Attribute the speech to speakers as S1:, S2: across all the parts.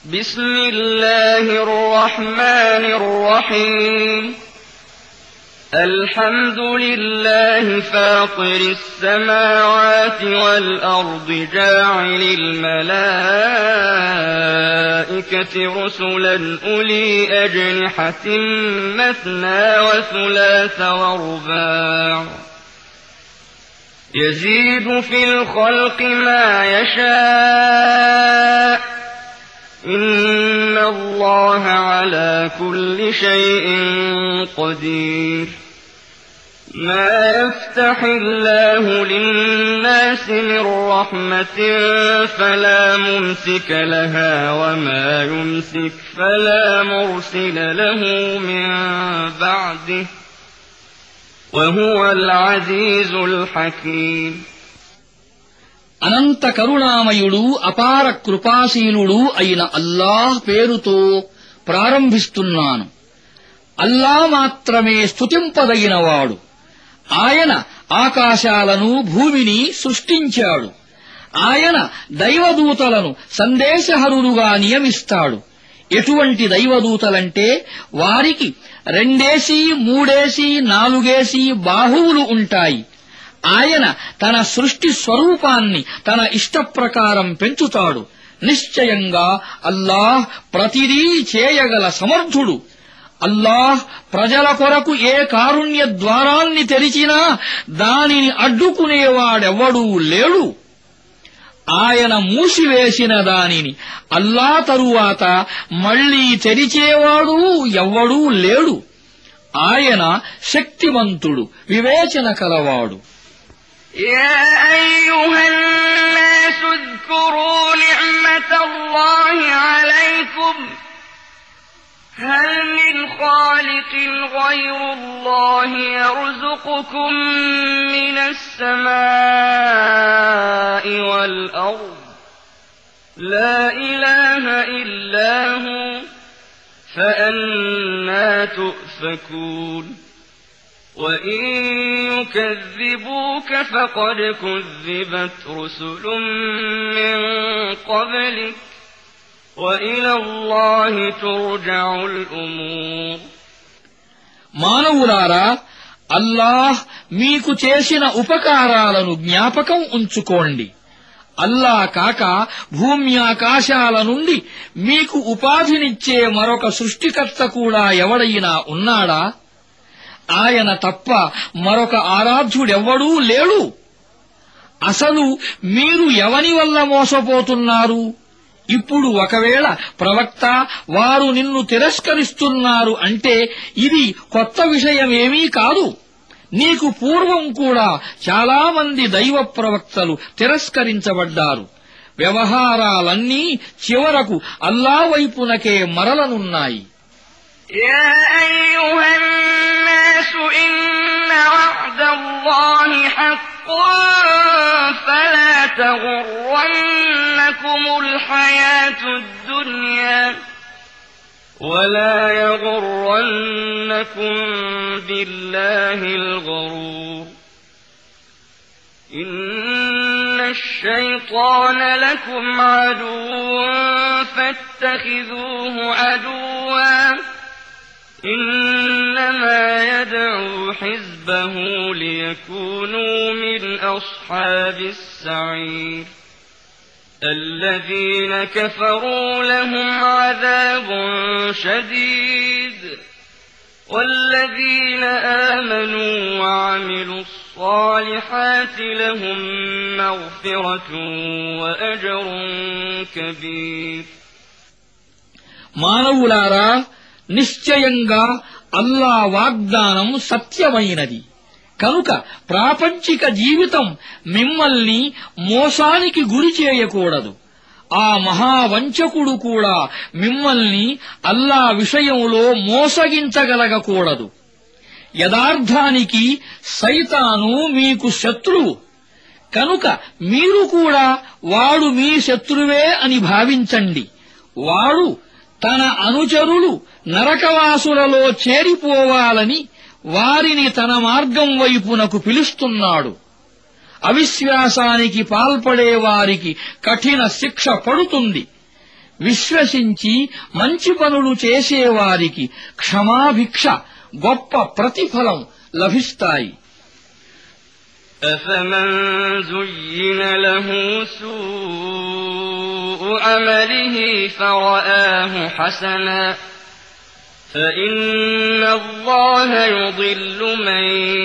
S1: بسم الله الرحمن الرحيم الحمد لله فاطر السماوات والأرض جاعل الملائكة رسلا أولي أجنحة مثنى وثلاث ورباع يزيد في الخلق ما يشاء إن الله على كل شيء قدير ما يفتح الله للناس من رحمة فلا ممسك لها وما يمسك فلا مرسل له من بعده وهو العزيز الحكيم
S2: అనంత కరుణామయుడు అపార కృపాశీలుడు అయిన అల్లాహ్ పేరుతో ప్రారంభిస్తున్నాను. అల్లాహ్ మాత్రమే స్తుతింపదగినవాడు. ఆయన ఆకాశాలను భూమిని సృష్టించాడు. ఆయన దైవదూతలను సందేశహరులుగా నియమిస్తాడు. ఎటువంటి దైవదూతలంటే వారికి 2 3 4 బాహువులు ఉంటాయి. ఆయన తన సృష్టి స్వరూపాన్ని తన ఇష్టప్రకారం పెంచుతాడు. నిశ్చయంగా అల్లాహ్ ప్రతిదీ చేయగల సమర్థుడు. అల్లాహ్ ప్రజల కొరకు ఏ కారుణ్య ద్వారాన్ని తెరిచినా దానిని అడ్డుకునేవాడెవ్వడూ లేడు. ఆయన మూసివేసిన దానిని అల్లాహ్ తరువాత మళ్లీ తెరిచేవాడు ఎవ్వడూ లేడు. ఆయన శక్తిమంతుడు, వివేచన కలవాడు.
S1: يا أيها الناس اذكروا نعمة الله عليكم هل من خالق غير الله يرزقكم من السماء والأرض لا إله إلا هو فأنى تؤفكون وَإِن يُكَذِّبُوكَ فَقَدْ كُذِّبَتْ رُسُلٌ مِّن قَبْلِكَ وَإِلَى اللَّهِ تُرْجَعُ الْأُمُورُ
S2: మానవులారా, అల్లాహ్ మీకు చేసిన ఉపకారాలను జ్ఞాపకం ఉంచుకోండి. అల్లాహ్ కాక భూమ్యాకాశాల నుండి మీకు ఉపాధినిచ్చే మరొక సృష్టికర్త కూడా ఎవడైనా ఉన్నాడా? ఆయన తప్ప మరొక ఆరాధ్యుడెవ్వడూ లేడు. అసలు మీరు ఎవని వల్ల మోసపోతున్నారు? ఇప్పుడు ఒకవేళ ప్రవక్త వారు నిన్ను తిరస్కరిస్తున్నారు అంటే ఇది కొత్త విషయమేమీ కాదు. నీకు పూర్వం కూడా చాలామంది దైవ ప్రవక్తలు తిరస్కరించబడ్డారు. వ్యవహారాలన్నీ చివరకు అల్లాహ్ వైపునకే మరలనున్నాయి.
S1: يا أيها الناس إن وعد الله حق فلا تغرنكم الحياة الدنيا ولا يغرنكم بالله الغرور إن الشيطان لكم عدو فاتخذوه عدوا إنما يدعو حزبه ليكونوا من أصحاب السعير الذين كفروا لهم عذاب شديد والذين آمنوا وعملوا الصالحات لهم مغفرة وأجر كبير
S2: మానవులారా, నిశ్చయంగా అల్లాహ్ వాగ్దానం సత్యమైనది. కనుక ప్రాపంచిక జీవితం మిమ్మల్ని మోసానికి గురి చేయకూడదు. ఆ మహావంచకుడు కూడా మిమ్మల్ని అల్లాహ్ విషయంలో మోసగించగలగకూడదు. యథార్థానికి సైతాను మీకు శత్రువు. కనుక మీరు కూడా వాడు మీ శత్రువే అని భావించండి. వాడు తన అనుచరులు నరకవాసులలో చేరిపోవాలని వారిని తన మార్గం వైపునకు పిలుస్తున్నాడు. అవిశ్వాసానికి పాల్పడే వారికి కఠిన శిక్ష పడుతుంది. విశ్వసించి మంచి పనులు చేసేవారికి క్షమాభిక్ష గొప్ప ప్రతిఫలం లభిస్తాయి.
S1: أفمن زين له سوء عمله فرآه حسنا فإن الله يضل من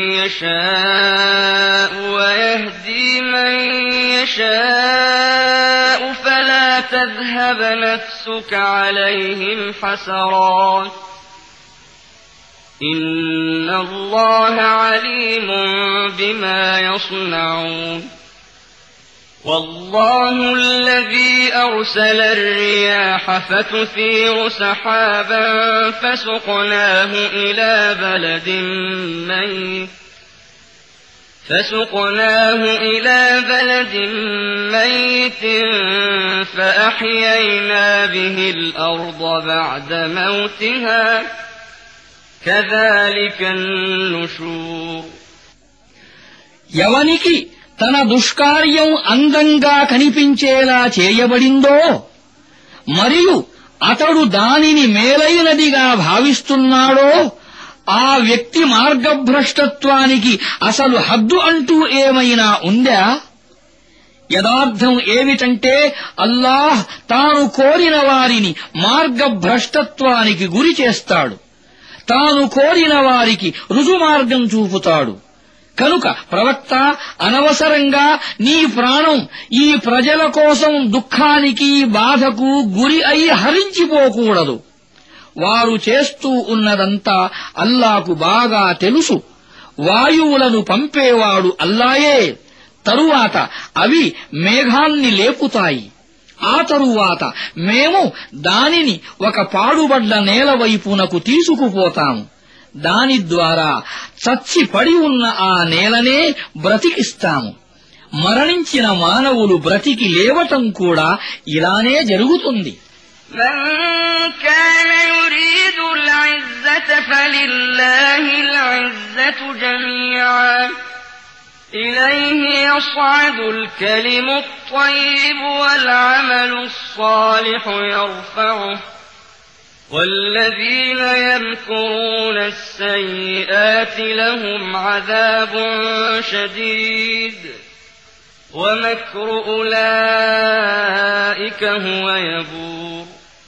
S1: يشاء ويهدي من يشاء فلا تذهب نفسك عليهم حسرات إن الله عليم بما يصنعون والله الذي أرسل الرياح فتثير سحابا فسقناه إلى بلد ميت فأحيينا به الأرض بعد موتها كذلك النشور.
S2: ఎవనికి తన దుష్కార్యం అందంగా కనిపించేలా చేయబడిందో మరియు అతడు దానిని మేలైనదిగా భావిస్తున్నాడో ఆ వ్యక్తి మార్గభ్రష్టత్వానికి అసలు హద్దు అంటూ ఏమైనా ఉందా? యదార్థం ఏమిటంటే అల్లాహ్ తాను కోరిన వారిని మార్గభ్రష్టత్వానికి గురి చేస్తాడు, తాను కోరిన వారికి రుజుమార్గం చూపుతాడు. కనుక ప్రవక్త, అనవసరంగా నీ ప్రాణం ఈ ప్రజల కోసం దుఃఖానికి బాధకు గురి అయి హరించిపోకూడదు. వారు చేస్తూ ఉన్నదంతా అల్లాకు బాగా తెలుసు. వాయువులను పంపేవాడు అల్లాయే. తరువాత అవి మేఘాన్ని లేపుతాయి. ఆ తరువాత మేము దానిని ఒక పాడుబడ్డ నేల వైపునకు తీసుకుపోతాము. దాని ద్వారా చచ్చి పడి ఉన్న ఆ నేలనే బ్రతికిస్తాము. మరణించిన మానవులు బ్రతికి లేవటం కూడా ఇలానే జరుగుతుంది.
S1: من كان يريد العزة فلله العزة جميعا إليه يصعد الكلم الطيب والعمل الصالح يرفعه والذين يمكرون السيئات لهم عذاب شديد ومكر أولئك هو يبور.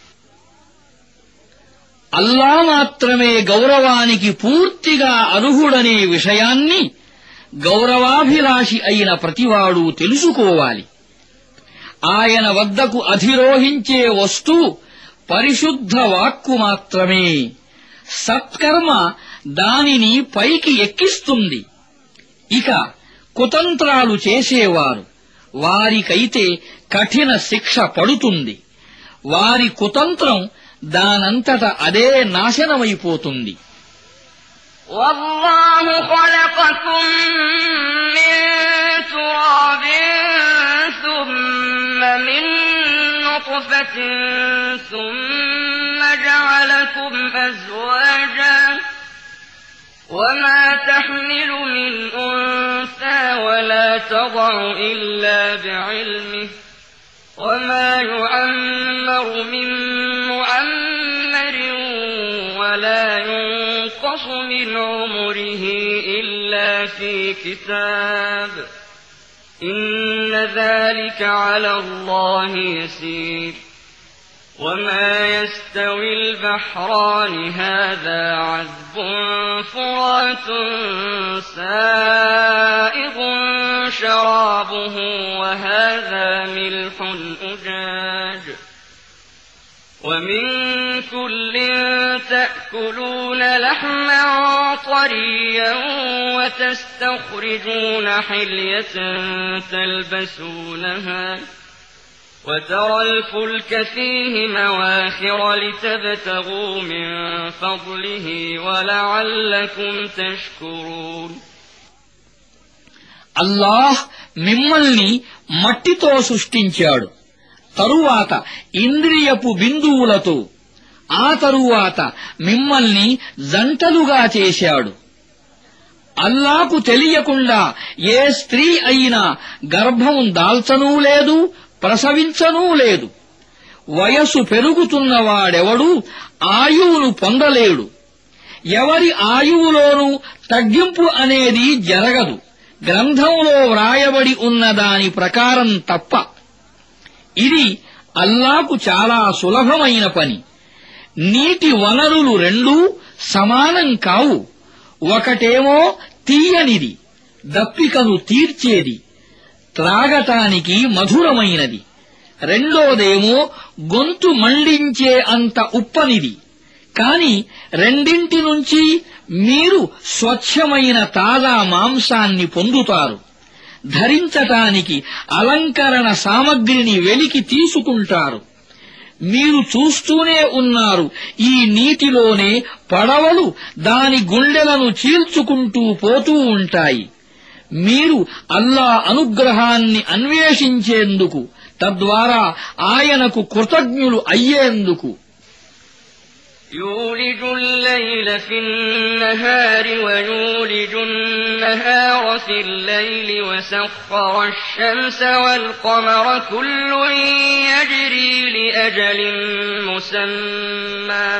S2: అల్లా మాత్రమే గౌరవానికి పూర్తిగా అర్హుడనే విషయాన్ని గౌరవాభిలాషి అయిన ప్రతివాడు తెలుసుకోవాలి. ఆయన వద్దకు అధిరోహించే వస్తువు పరిశుద్ధ వాక్కు మాత్రమే. సత్కర్మ దానిని పైకి ఎక్కిస్తుంది. ఇక కుతంత్రాలు చేసేవారు, వారికైతే కఠిన శిక్ష పడుతుంది. వారి కుతంత్రం దానంతట అదే నాశనమైపోతుంది.
S1: والله خلقكم من تراب ثم من نطفة ثم جعلكم أزواجا وما تحمل من أنثى ولا تضع إلا بعلمه وما يعمر من معمر ولا ينقص من عمره إلا في كتاب إن ذلك على الله يسير. وما يستوي البحران هذا عذب فرات سائغ شرابه وهذا ملح أجاج ومن كل تأكلون لحما طريا وتستخرجون حلية تلبسونها وترى الفلك فيه مواخر لتبتغوا من فضله ولعلكم تشكرون.
S2: అల్లాహ్ మిమ్మల్ని మట్టితో సృష్టించాడు. తరువాత ఇంద్రియపు బిందువులతో, ఆ తరువాత మిమ్మల్ని జంటలుగా చేశాడు. అల్లాకు తెలియకుండా ఏ స్త్రీ అయినా గర్భం దాల్చనూ లేదు, ప్రసవించనూ లేదు. వయసు పెరుగుతున్నవాడెవడూ ఆయువును పొందలేడు. ఎవరి ఆయువులోనూ తగ్గింపు అనేది జరగదు, గ్రంథంలో వ్రాయబడి ఉన్న దాని ప్రకారం తప్ప. ఇది అల్లాకు చాలా సులభమైన పని. నీటి వనరులు రెండూ సమానం కావు. ఒకటేమో తీయనిది, దప్పికను తీర్చేది, త్రాగటానికి మధురమైనది. రెండోదేమో గొంతు మండించే అంత ఉప్పనిది. కాని రెండింటి నుంచి మీరు స్వచ్ఛమైన తాజా మాంసాన్ని పొందుతారు. ధరించటానికి అలంకరణ సామగ్రిని వెలికి తీసుకుంటారు. మీరు చూస్తూనే ఉన్నారు, ఈ నీటిలోనే పడవలు దాని గుండెలను చీల్చుకుంటూ పోతూ ఉంటాయి. మీరు అల్లా అనుగ్రహాన్ని అన్వేషించేందుకు, తద్వారా ఆయనకు కృతజ్ఞులు అయ్యేందుకు.
S1: يولج الليل في النهار ويولج النهار في الليل وسخر الشمس والقمر كل يجري لأجل مسمى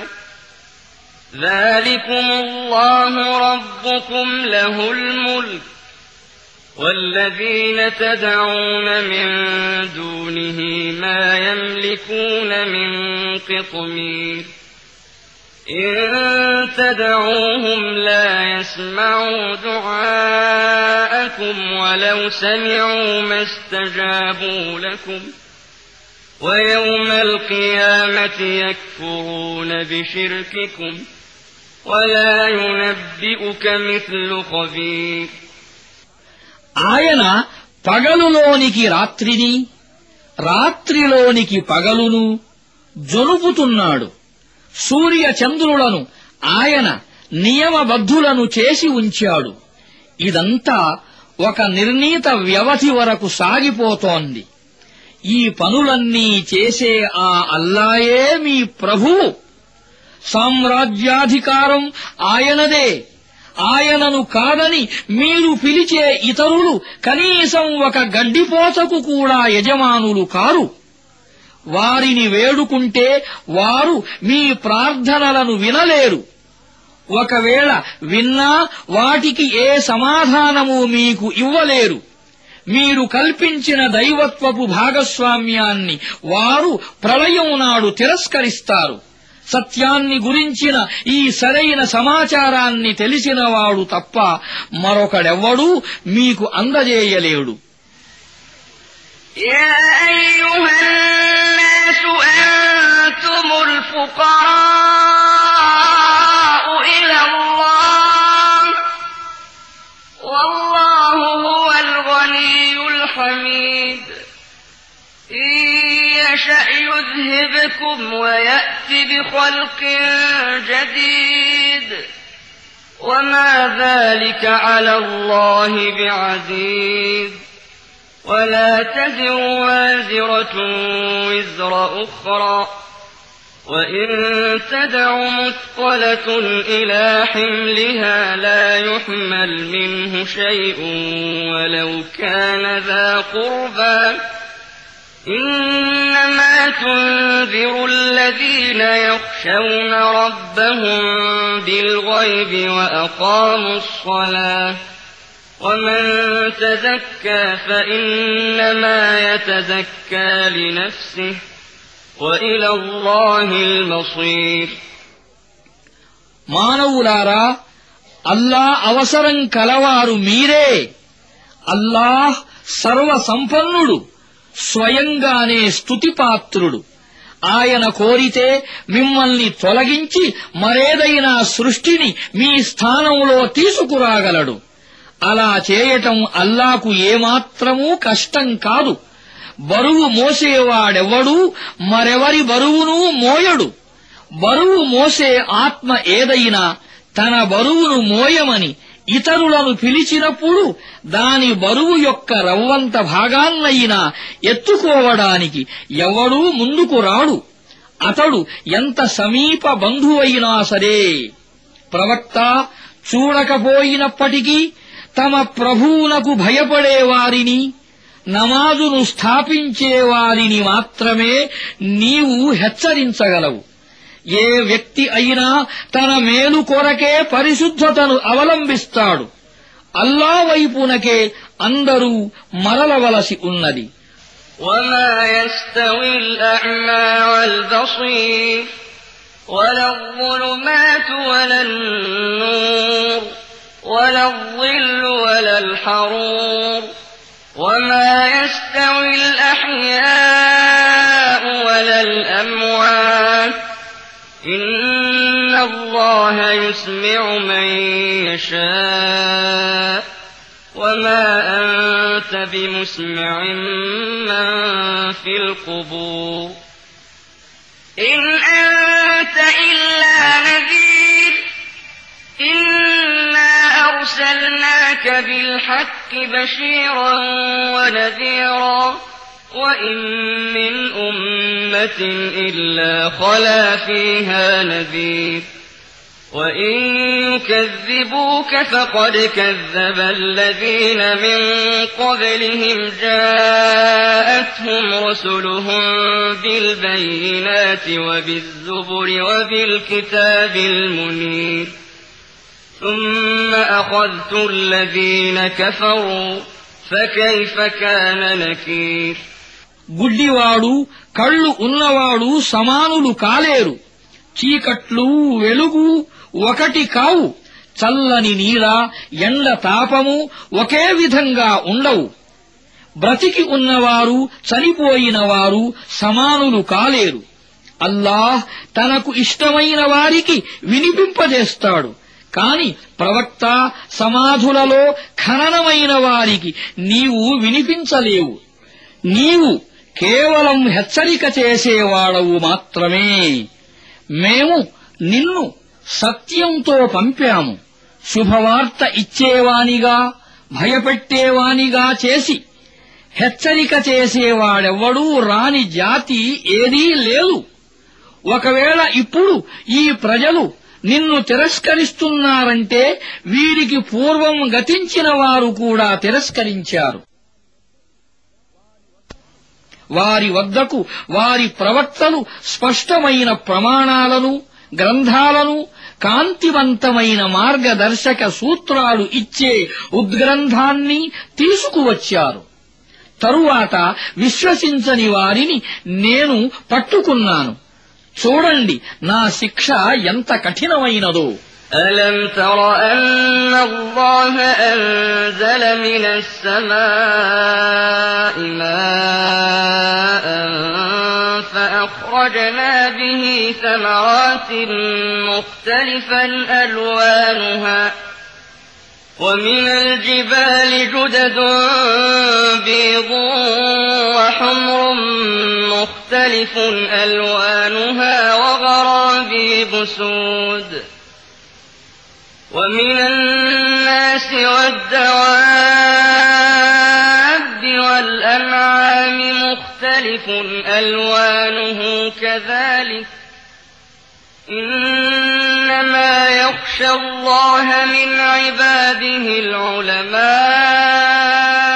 S1: ذلكم الله ربكم له الملك والذين تدعون من دونه ما يملكون من قطمير إن تدعوهم لا يسمعوا دعاءكم ولو سمعوا ما استجابوا لكم ويوم القيامة يكفرون بشرككم ولا ينبئك مثل خبير.
S2: ఆయన పగలులోనికి రాత్రిని, రాత్రిలోనికి పగలును జొలుపుతున్నాడు. సూర్య చంద్రులను ఆయన నియమబద్ధులను చేసి ఉంచాడు. ఇదంతా ఒక నిర్ణీత వ్యవధి వరకు సాగిపోతోంది. ఈ పనులన్నీ చేసే ఆ అల్లాయే మీ ప్రభువు. సామ్రాజ్యాధికారం ఆయనదే. ఆయనను కాదని మీరు పిలిచే ఇతరులు కనీసం ఒక గడ్డిపోతకు కూడా యజమానులు కారు. వారిని వేడుకుంటే వారు మీ ప్రార్థనలను వినలేరు. ఒకవేళ విన్నా వాటికి ఏ సమాధానము మీకు ఇవ్వలేరు. మీరు కల్పించిన దైవత్వపు భాగస్వామ్యాన్ని వారు ప్రళయం నాడు తిరస్కరిస్తారు. సత్యాన్ని గురించిన ఈ సరైన సమాచారాన్ని తెలిసినవాడు తప్ప మరొకడెవ్వడూ మీకు అందజేయలేడు.
S1: يا أيها الناس أنتم الفقراء إلى الله والله هو الغني الحميد إن يشأ يذهبكم ويأت بخلق جديد وما ذلك على الله بعزيز ولا تزر وازرة وزر أخرى وإن تدع مثقلة إلى حملها لا يحمل منه شيء ولو كان ذا قربى إنما تنذر الذين يخشون ربهم بالغيب وأقاموا الصلاة ومن تزكى فإنما يتزكى لنفسه وإلى الله المصير.
S2: మానవులారా, అల్లా అవసరం కలవారు మీరే. అల్లాహ్ సర్వ సంపన్నుడు, స్వయంగానే స్తుతిపాత్రుడు. ఆయన కోరితే మిమ్మల్ని తొలగించి మరేదైనా సృష్టిని మీ స్థానంలో తీసుకురాగలడు. అలా చేయటం అల్లాకు ఏమాత్రమూ కష్టం కాదు. బరువు మోసేవాడెవ్వడూ మరెవరి బరువును మోయడు. బరువు మోసే ఆత్మ ఏదైనా తన బరువును మోయమని ఇతరులను పిలిచినప్పుడు దాని బరువు యొక్క రవ్వంత భాగాన్నయినా ఎత్తుకోవడానికి ఎవడూ ముందుకు రాడు. అతడు ఎంత సమీప బంధువైనా సరే. ప్రవక్త చూడకపోయినప్పటికీ తమ ప్రభువునకు భయపడేవారిని, నమాజును స్థాపించేవారిని మాత్రమే నీవు హెచ్చరించగలవు. ఏ వ్యక్తి అయినా తన మేలు కొరకే పరిశుద్ధతను అవలంబిస్తాడు. అల్లా వైపునకే అందరూ మరలవలసి ఉన్నది.
S1: وما يستوي الأعمى والبصير ولا الظلمات ولا النور ولا الظل ولا الحرور وما يستوي الأحياء ولا الأموات إن الله يسمع من يشاء وما أنت بمسمع من في القبور إن أنت إلا نذير إنا أرسلناك بالحق بشيرا ونذيرا وإن من أمة إلا خلا فيها نذير وإن يكذبوك فقد كذب الذين من قبلهم جاءتهم رسلهم بالبينات وبالزبر وبالكتاب المنير ثم أخذت الذين كفروا فكيف كان نكير
S2: గుడ్డివాడు కళ్ళు ఉన్నవాడు సమానులు కాలేరు. చీకట్లు వెలుగు ఒకటి కావు. చల్లని నీడ ఎండ తాపము ఒకే విధంగా ఉండవు. బ్రతికి ఉన్నవారు చనిపోయిన వారు సమానులు కాలేరు. అల్లాహ్ తనకు ఇష్టమైన వారికి వినిపింపజేస్తాడు. కాని ప్రవక్త సమాధులలో ఖననమైన వారికి నీవు వినిపించలేవు. నీవు కేవలం హెచ్చరిక చేసేవాడవు మాత్రమే. మేము నిన్ను సత్యంతో పంపాము. శుభవార్త ఇచ్చేవానిగా భయపెట్టేవానిగా చేసి హెచ్చరిక చేసేవాడెవ్వడూ రాని జాతి ఏదీ లేదు. ఒకవేళ ఇప్పుడు ఈ ప్రజలు నిన్ను తిరస్కరిస్తున్నారంటే వీరికి పూర్వం గతించిన వారు కూడా తిరస్కరించారు. వారి వద్దకు వారి ప్రవక్తలు స్పష్టమైన ప్రమాణాలను గ్రంథాలను కాంతివంతమైన మార్గదర్శక సూత్రాలు ఇచ్చే ఉద్గ్రంథాన్ని తీసుకువచ్చారు. తరువాత విశ్వసించని వారిని నేను పట్టుకున్నాను. చూడండి నా శిక్ష ఎంత కఠినమైనదో.
S1: ألم تر أن الله أنزل من السماء ماء فأخرجنا به ثمرات مختلفا ألوانها ومن الجبال جدد بيض وحمر مختلف ألوانها وغرابيب سود ومن الناس والدواب والأنعام مختلف ألوانه كذلك إنما يخشى الله من عباده العلماء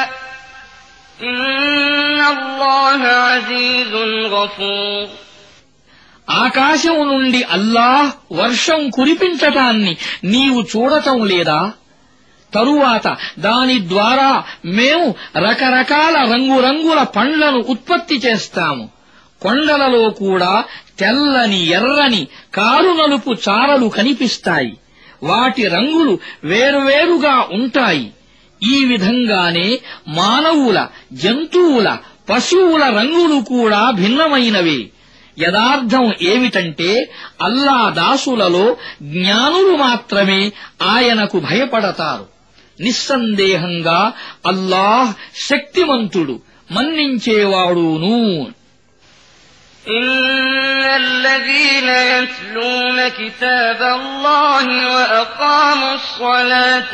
S1: إن الله عزيز غفور
S2: ఆకాశం నుండి అల్లాహ్ వర్షం కురిపించటాన్ని నీవు చూడటం లేదా? తరువాత దాని ద్వారా మేము రకరకాల రంగురంగుల పండ్లను ఉత్పత్తి చేస్తాము. కొండలలో కూడా తెల్లని ఎర్రని కారు నలుపు చారలు కనిపిస్తాయి. వాటి రంగులు వేరువేరుగా ఉంటాయి. ఈ విధంగానే మానవుల జంతువుల పశువుల రంగులు కూడా భిన్నమైనవే. యదార్థం ఏమిటంటే అల్లా దాసులలో జ్ఞానులు మాత్రమే ఆయనకు భయపడతారు. నిస్సందేహంగా అల్లాహ్ శక్తిమంతుడు మన్నించేవాడును.
S1: إن الذين يتلون كتاب الله وأقاموا الصلاة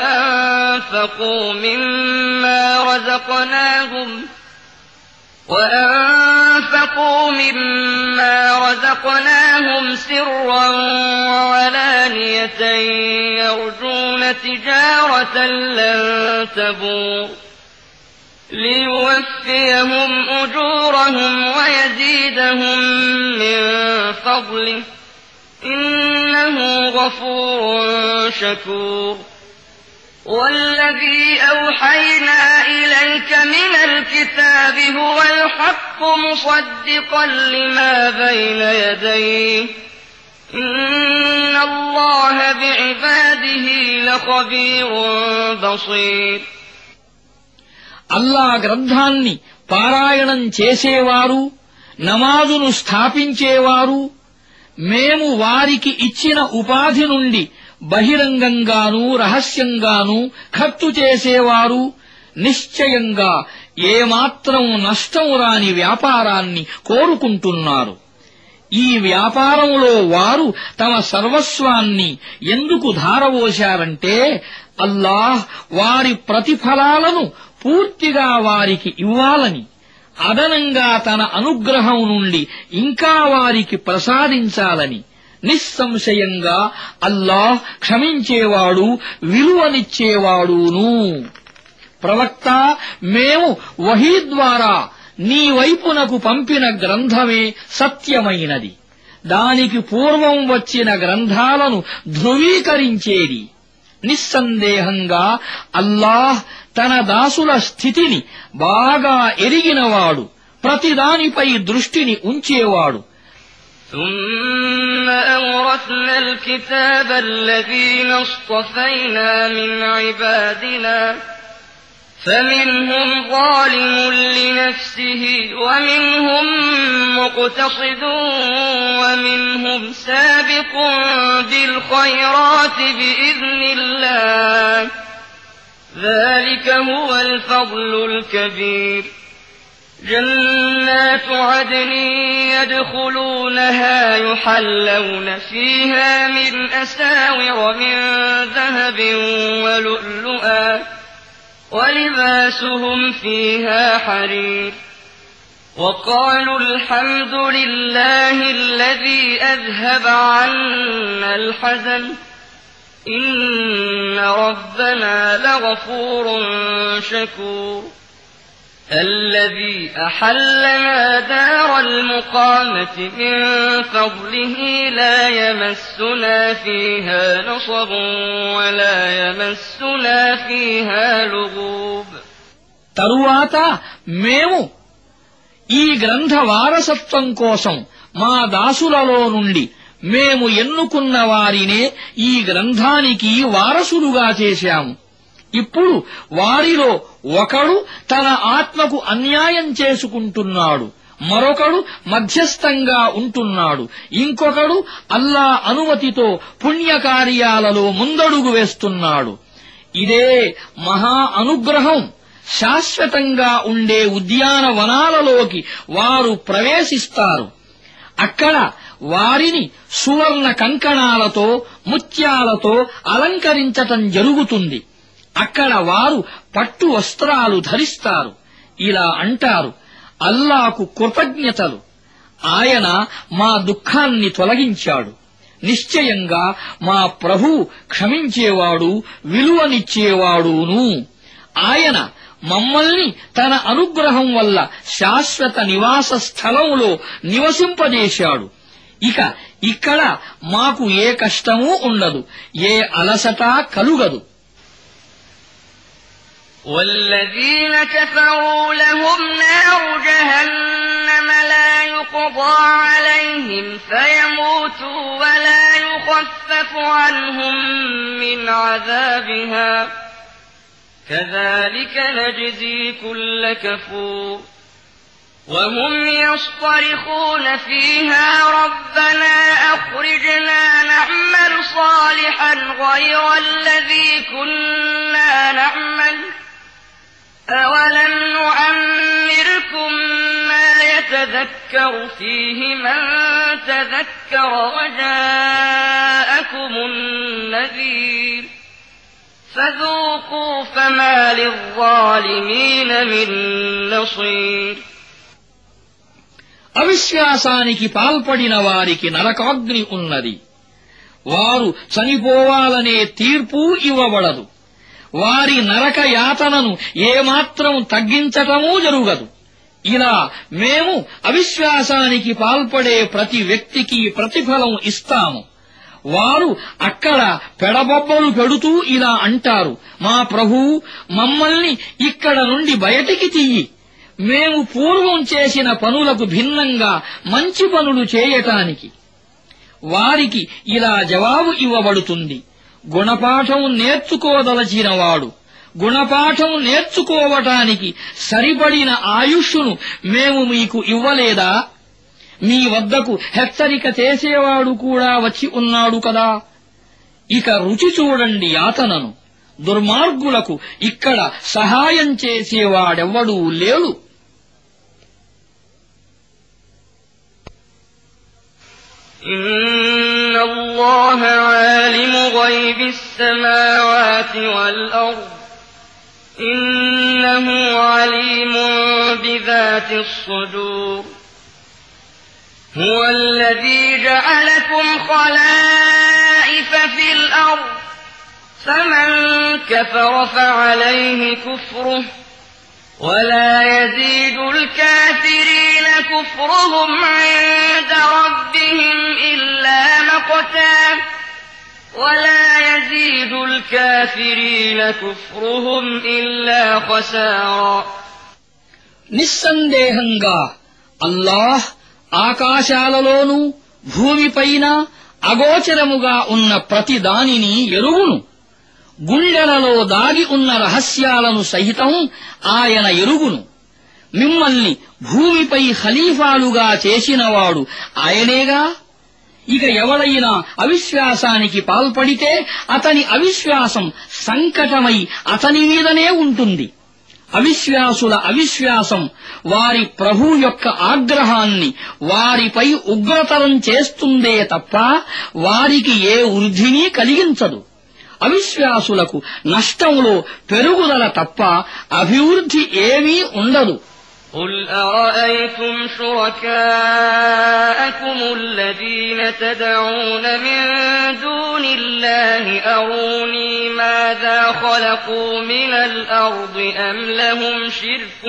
S1: وأنفقوا مما رزقناهم سرا وعلانية يرجون تجارة لن تبور ليوفيهم أجورهم ويزيدهم من فضله إنه غفور شكور والذي أوحينا إليك من الكتاب هو الحق مصدقا لما بين يديه إن الله بعباده لخبير بصير
S2: అల్లా గ్రంథాన్ని పారాయణం చేసేవారు నమాజును స్థాపించేవారు మేము వారికి ఇచ్చిన ఉపాధి నుండి బహిరంగంగానూ రహస్యంగానూ ఖర్చు చేసేవారు నిశ్చయంగా ఏమాత్రం నష్టం రాని వ్యాపారాన్ని కోరుకుంటున్నారు. ఈ వ్యాపారంలో వారు తమ సర్వస్వాన్ని ఎందుకు ధారవోశారంటే అల్లాహ్ వారి ప్రతిఫలాలను పూర్తిగా వారికి ఇవ్వాలని, అదనంగా తన అనుగ్రహం నుండి ఇంకా వారికి ప్రసాదించాలని. నిస్సంశయంగా అల్లాహ్ క్షమించేవాడు విలువనిచ్చేవాడును. ప్రవక్త, మేము వహీ ద్వారా నీ వైపునకు పంపిన గ్రంథమే సత్యమైనది. దానికి పూర్వం వచ్చిన గ్రంథాలను ధృవీకరించేది. నిస్సందేహంగా అల్లాహ్ తన దాసుల స్థితిని బాగా ఎరిగినవాడు, ప్రతిదానిపై దృష్టిని ఉంచేవాడు.
S1: ثم أورثنا الكتاب الذين اصطفينا من عبادنا فمنهم ظالم لنفسه ومنهم مقتصد ومنهم سابق بالخيرات بإذن الله ذلك هو الفضل الكبير جنات عدن يدخلونها يحلون فيها من أساور من ذهب ولؤلؤا ولباسهم فيها حرير وقالوا الحمد لله الذي أذهب عنا الحزن إن ربنا لغفور شكور الذي أحلنا دار المقامة من فضله لا يمسنا فيها نصب ولا يمسنا فيها لغوب.
S2: తరువాత మేము ఈ గ్రంథ వారసత్వం కోసం మా దాసులలో నుండి మేము ఎన్నుకున్న వారినే ఈ గ్రంథానికి వారసులుగా చేశాము. ఇప్పుడు వారిలో ఒకడు తన ఆత్మకు అన్యాయం చేసుకుంటున్నాడు, మరొకడు మధ్యస్థంగా ఉంటున్నాడు, ఇంకొకడు అల్లా అనుమతితో పుణ్యకార్యాలలో ముందడుగు వేస్తున్నాడు. ఇదే మహా అనుగ్రహం. శాశ్వతంగా ఉండే ఉద్యానవనాలలోకి వారు ప్రవేశిస్తారు. అక్కడ వారిని సువర్ణ కంకణాలతో ముత్యాలతో అలంకరించటం జరుగుతుంది. అక్కడ వారు పట్టు వస్త్రాలు ధరిస్తారు. ఇలా అంటారు, అల్లాకు కృతజ్ఞతలు. ఆయన మా దుఃఖాన్ని తొలగించాడు. నిశ్చయంగా మా ప్రభువు క్షమించేవాడు, విలువనిచ్చేవాడును. ఆయన మమ్మల్ని తన అనుగ్రహం వల్ల శాశ్వత నివాస స్థలంలో నివసింపజేశాడు. ఇక ఇక్కడ మాకు ఏ కష్టమూ ఉండదు, ఏ అలసట కలుగదు.
S1: والذين كفروا لهم نار جهنم لا يقضى عليهم فيموتوا ولا يخفف عنهم من عذابها كذلك نجزي كل كفور وهم يصطرخون فيها ربنا أخرجنا نعمل صالحا غير الذي كنا نعمل أولم نعمركم ما يتذكر فيه من تذكر وجاءكم النذير فذوقوا فما للظالمين من نصير.
S2: అవిశ్వాసానికి పాల్పడిన వారికి నరకాగ్ని ఉన్నది. వారు చనిపోవాలనే తీర్పు ఇవ్వబడదు. వారి నరక యాతనను ఏమాత్రం తగ్గించటమూ జరుగదు. ఇలా మేము అవిశ్వాసానికి పాల్పడే ప్రతి వ్యక్తికి ప్రతిఫలం ఇస్తాము. వారు అక్కడ పెడబొబ్బలు పెడుతూ ఇలా అంటారు, మా ప్రభువు, మమ్మల్ని ఇక్కడ నుండి బయటికి తీయి. మేము పూర్వం చేసిన పనులకు భిన్నంగా మంచి పనులు చేయటానికి. వారికి ఇలా జవాబు ఇవ్వబడుతుంది, గుణపాఠం నేర్చుకోదలచినవాడు గుణపాఠం నేర్చుకోవటానికి సరిపడిన ఆయుష్ను మేము మీకు ఇవ్వలేదా? మీ వద్దకు హెచ్చరిక చేసేవాడు కూడా వచ్చి ఉన్నాడు కదా. ఇక రుచి చూడండి యాతనను. దుర్మార్గులకు ఇక్కడ సహాయం చేసేవాడెవ్వడూ లేడు.
S1: إن الله عالم غيب السماوات والأرض إنه عليم بذات الصدور هو الذي جعلكم خلائف في الأرض فمن كفر فعليه كفره ولا يزيد الكافرين كفرهم عند ربهم إلا مقتا ولا يزيد الكافرين كفرهم إلا خسارا.
S2: నిస్సందేహంగా అల్లాహ్ ఆకాశాలలోనూ భూమిపైన అగోచరముగా ఉన్న ప్రతి దానిని ఎరుగును. గుండెలలో దాగి ఉన్న రహస్యాలను సహితం ఆయన ఎరుగును. మిమ్మల్ని భూమిపై ఖలీఫాలుగా చేసినవాడు ఆయనేగా. ఇక ఎవడైనా అవిశ్వాసానికి పాల్పడితే అతని అవిశ్వాసం సంకటమై అతని మీదనే ఉంటుంది. అవిశ్వాసుల అవిశ్వాసం వారి ప్రభు యొక్క ఆగ్రహాన్ని వారిపై ఉగ్రతరం చేస్తుందే తప్ప వారికి ఏ వృద్ధిని కలిగించదు. అవిశ్వాసులకు నష్టంలో పెరుగుదల తప్ప అభివృద్ధి ఏమీ ఉండదు.
S1: قل أرأيتم شركاءكم الذين تدعون من دون الله أروني ماذا خلقوا من الأرض أم لهم شرك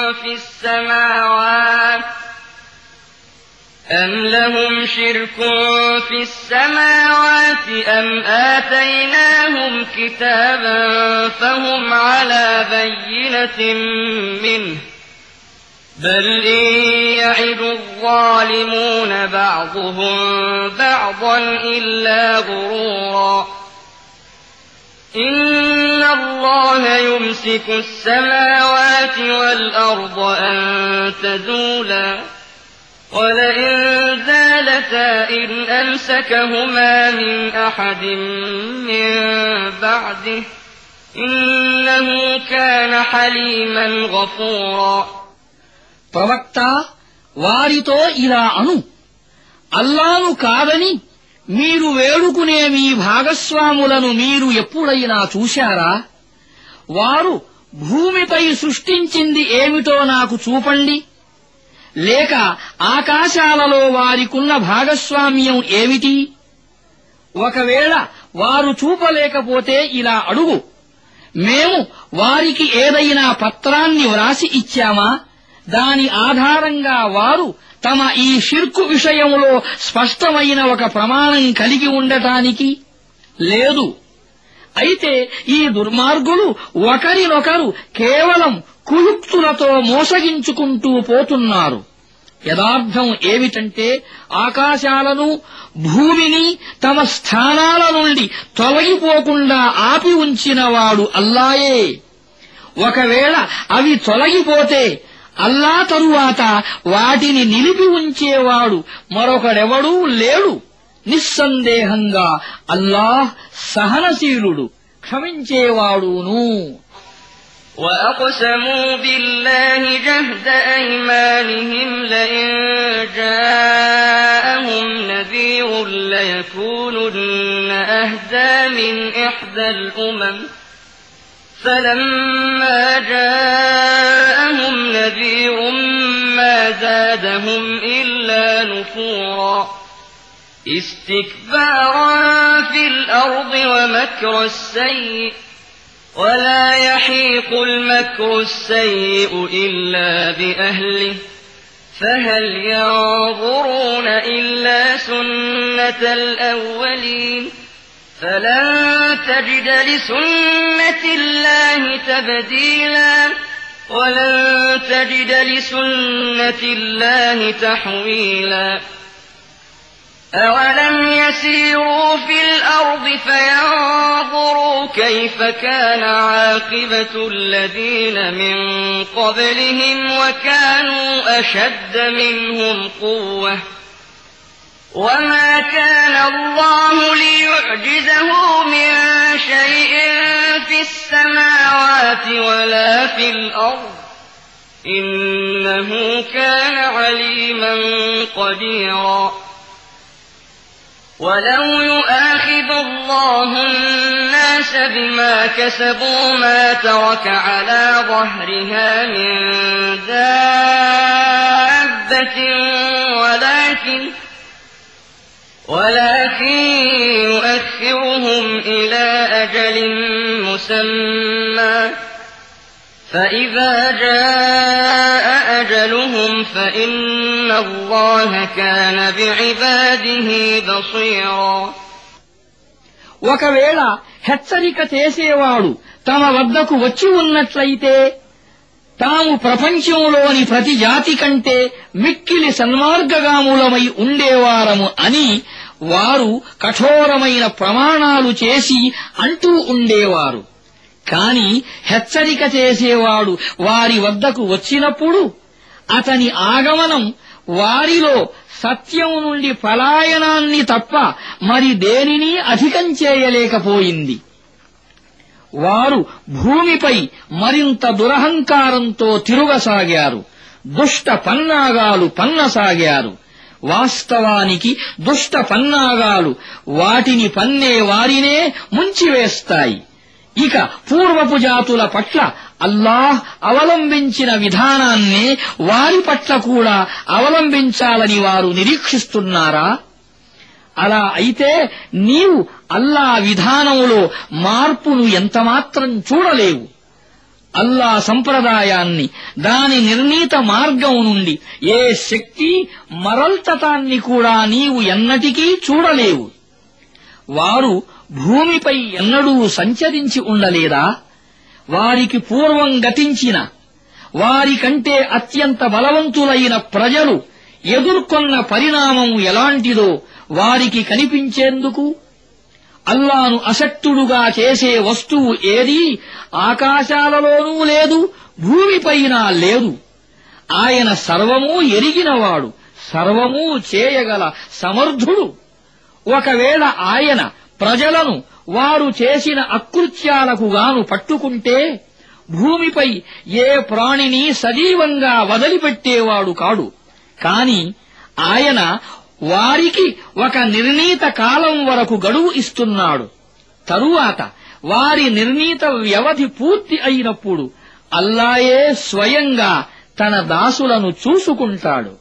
S1: في السماوات أم آتيناهم كتابا فهم على بينة منه بل إن يعد الظالمون بعضهم بعضا إلا غرورا إن الله يمسك السماوات والأرض أن تزولا ولئن زالتا إن أمسكهما من أحد من بعده إنه كان حليما غفورا.
S2: ప్రవక్త వారితో ఇలా అను, అల్లాను కాదని మీరు వేడుకునే మీ భాగస్వాములను మీరు ఎప్పుడైనా చూశారా? వారు భూమిపై సృష్టించింది ఏమిటో నాకు చూపండి. లేక ఆకాశాలలో వారికున్న భాగస్వామ్యం ఏమిటి? ఒకవేళ వారు చూపలేకపోతే ఇలా అడుగు, మేము వారికి ఏదైనా పత్రాన్ని వ్రాసి ఇచ్చామా? దాని ఆధారంగా వారు తమ ఈ షిర్కు విషయంలో స్పష్టమైన ఒక ప్రమాణం కలిగి ఉండటానికి లేదు. అయితే ఈ దుర్మార్గులు ఒకరినొకరు కేవలం కుయుక్తులతో మోసగించుకుంటూ పోతున్నారు. యథార్థం ఏమిటంటే ఆకాశాలను భూమిని తమ స్థానాల నుండి తొలగిపోకుండా ఆపి ఉంచినవాడు అల్లాయే. ఒకవేళ అవి తొలగిపోతే అల్లా తరువాత వాటిని నిలిపి ఉంచేవాడు మరొకడెవడూ లేడు. నిస్సందేహంగా అల్లాహ్ సహనశీలుడు, క్షమించేవాడును.
S1: وأقسموا بالله جهد أيمانهم لئن جاءهم نذير ليكونن أهدى من إحدى الأمم فلما جاءهم نذير ما زادهم إلا نفورا استكبارا في الأرض ومكر السيء ولا يحيق المكر السيء إلا بأهله فهل ينظرون إلا سنة الأولين فلن تجد لسنة الله تبديلا ولن تجد لسنة الله تحويلا أولم يسيروا في الأرض فينظروا كيف كان عاقبة الذين من قبلهم وكانوا أشد منهم قوة وما كان الله ليعجزه من شيء في السماوات ولا في الأرض إنه كان عليما قديرا ولو يؤاخذ الله الناس بما كسبوا ما ترك على ظهرها من دابة ولكن يؤخرهم إلى أجل مسمى فإذا جاء أجلهم فإن الله كان بعباده بصيرا
S2: ఒకవేళ హెచ్చరిక చేసేవాడు తమ వద్దకు వచ్చి ఉన్నట్లయితే తాము ప్రపంచంలోని ప్రతి జాతి కంటే మిక్కిలి సన్మార్గగాములమై ఉండేవారము అని వారు కఠోరమైన ప్రమాణాలు చేసి అంటూ ఉండేవారు. కాని హెచ్చరిక చేసేవాడు వారి వద్దకు వచ్చినప్పుడు అతని ఆగమనం వారిలో సత్యం నుండి పలాయనాన్ని తప్ప మరి దేనినీ అధికం చేయలేకపోయింది. వారు భూమిపై మరింత దురహంకారంతో తిరుగసాగారు, దుష్ట పన్నాగాలు పన్నసాగారు. వాస్తవానికి దుష్ట పన్నాగాలు వాటిని పన్నే వారినే ముంచివేస్తాయి. ఇక పూర్వపు జాతుల పట్ల అల్లాహ్ అవలంబించిన విధానాన్నే వారి పట్ల కూడా అవలంబించాలని వారు నిరీక్షిస్తున్నారా? అలా అయితే నీవు అల్లా విధానంలో మార్పును ఎంతమాత్రం చూడలేవు. అల్లా సంప్రదాయాన్ని, దాని నిర్ణీత మార్గం నుండి ఏ శక్తి మరల్చటాన్ని కూడా నీవు ఎన్నటికీ చూడలేవు. వారు భూమిపై ఎన్నడూ సంచరించి ఉండలేదా? వారికి పూర్వం గతించిన వారికంటే అత్యంత బలవంతులైన ప్రజలు ఎదుర్కొన్న పరిణామం ఎలాంటిదో వారికి కనిపించేందుకు అల్లాను అశక్తుడుగా చేసే వస్తువు ఏదీ ఆకాశాలలోనూ లేదు, భూమిపైన లేదు. ఆయన సర్వమూ ఎరిగినవాడు, సర్వమూ చేయగల సమర్థుడు. ఒకవేళ ఆయన ప్రజలను వారు చేసిన అకృత్యాలకు గాను పట్టుకుంటే భూమిపై ఏ ప్రాణిని సజీవంగా వదిలిపెట్టేవాడు కాడు. కాని ఆయన వారికి ఒక నిర్ణీత కాలం వరకు గడువు ఇస్తున్నాడు. తరువాత వారి నిర్ణీత వ్యవధి పూర్తి అయినప్పుడు అల్లాయే స్వయంగా తన దాసులను చూసుకుంటాడు.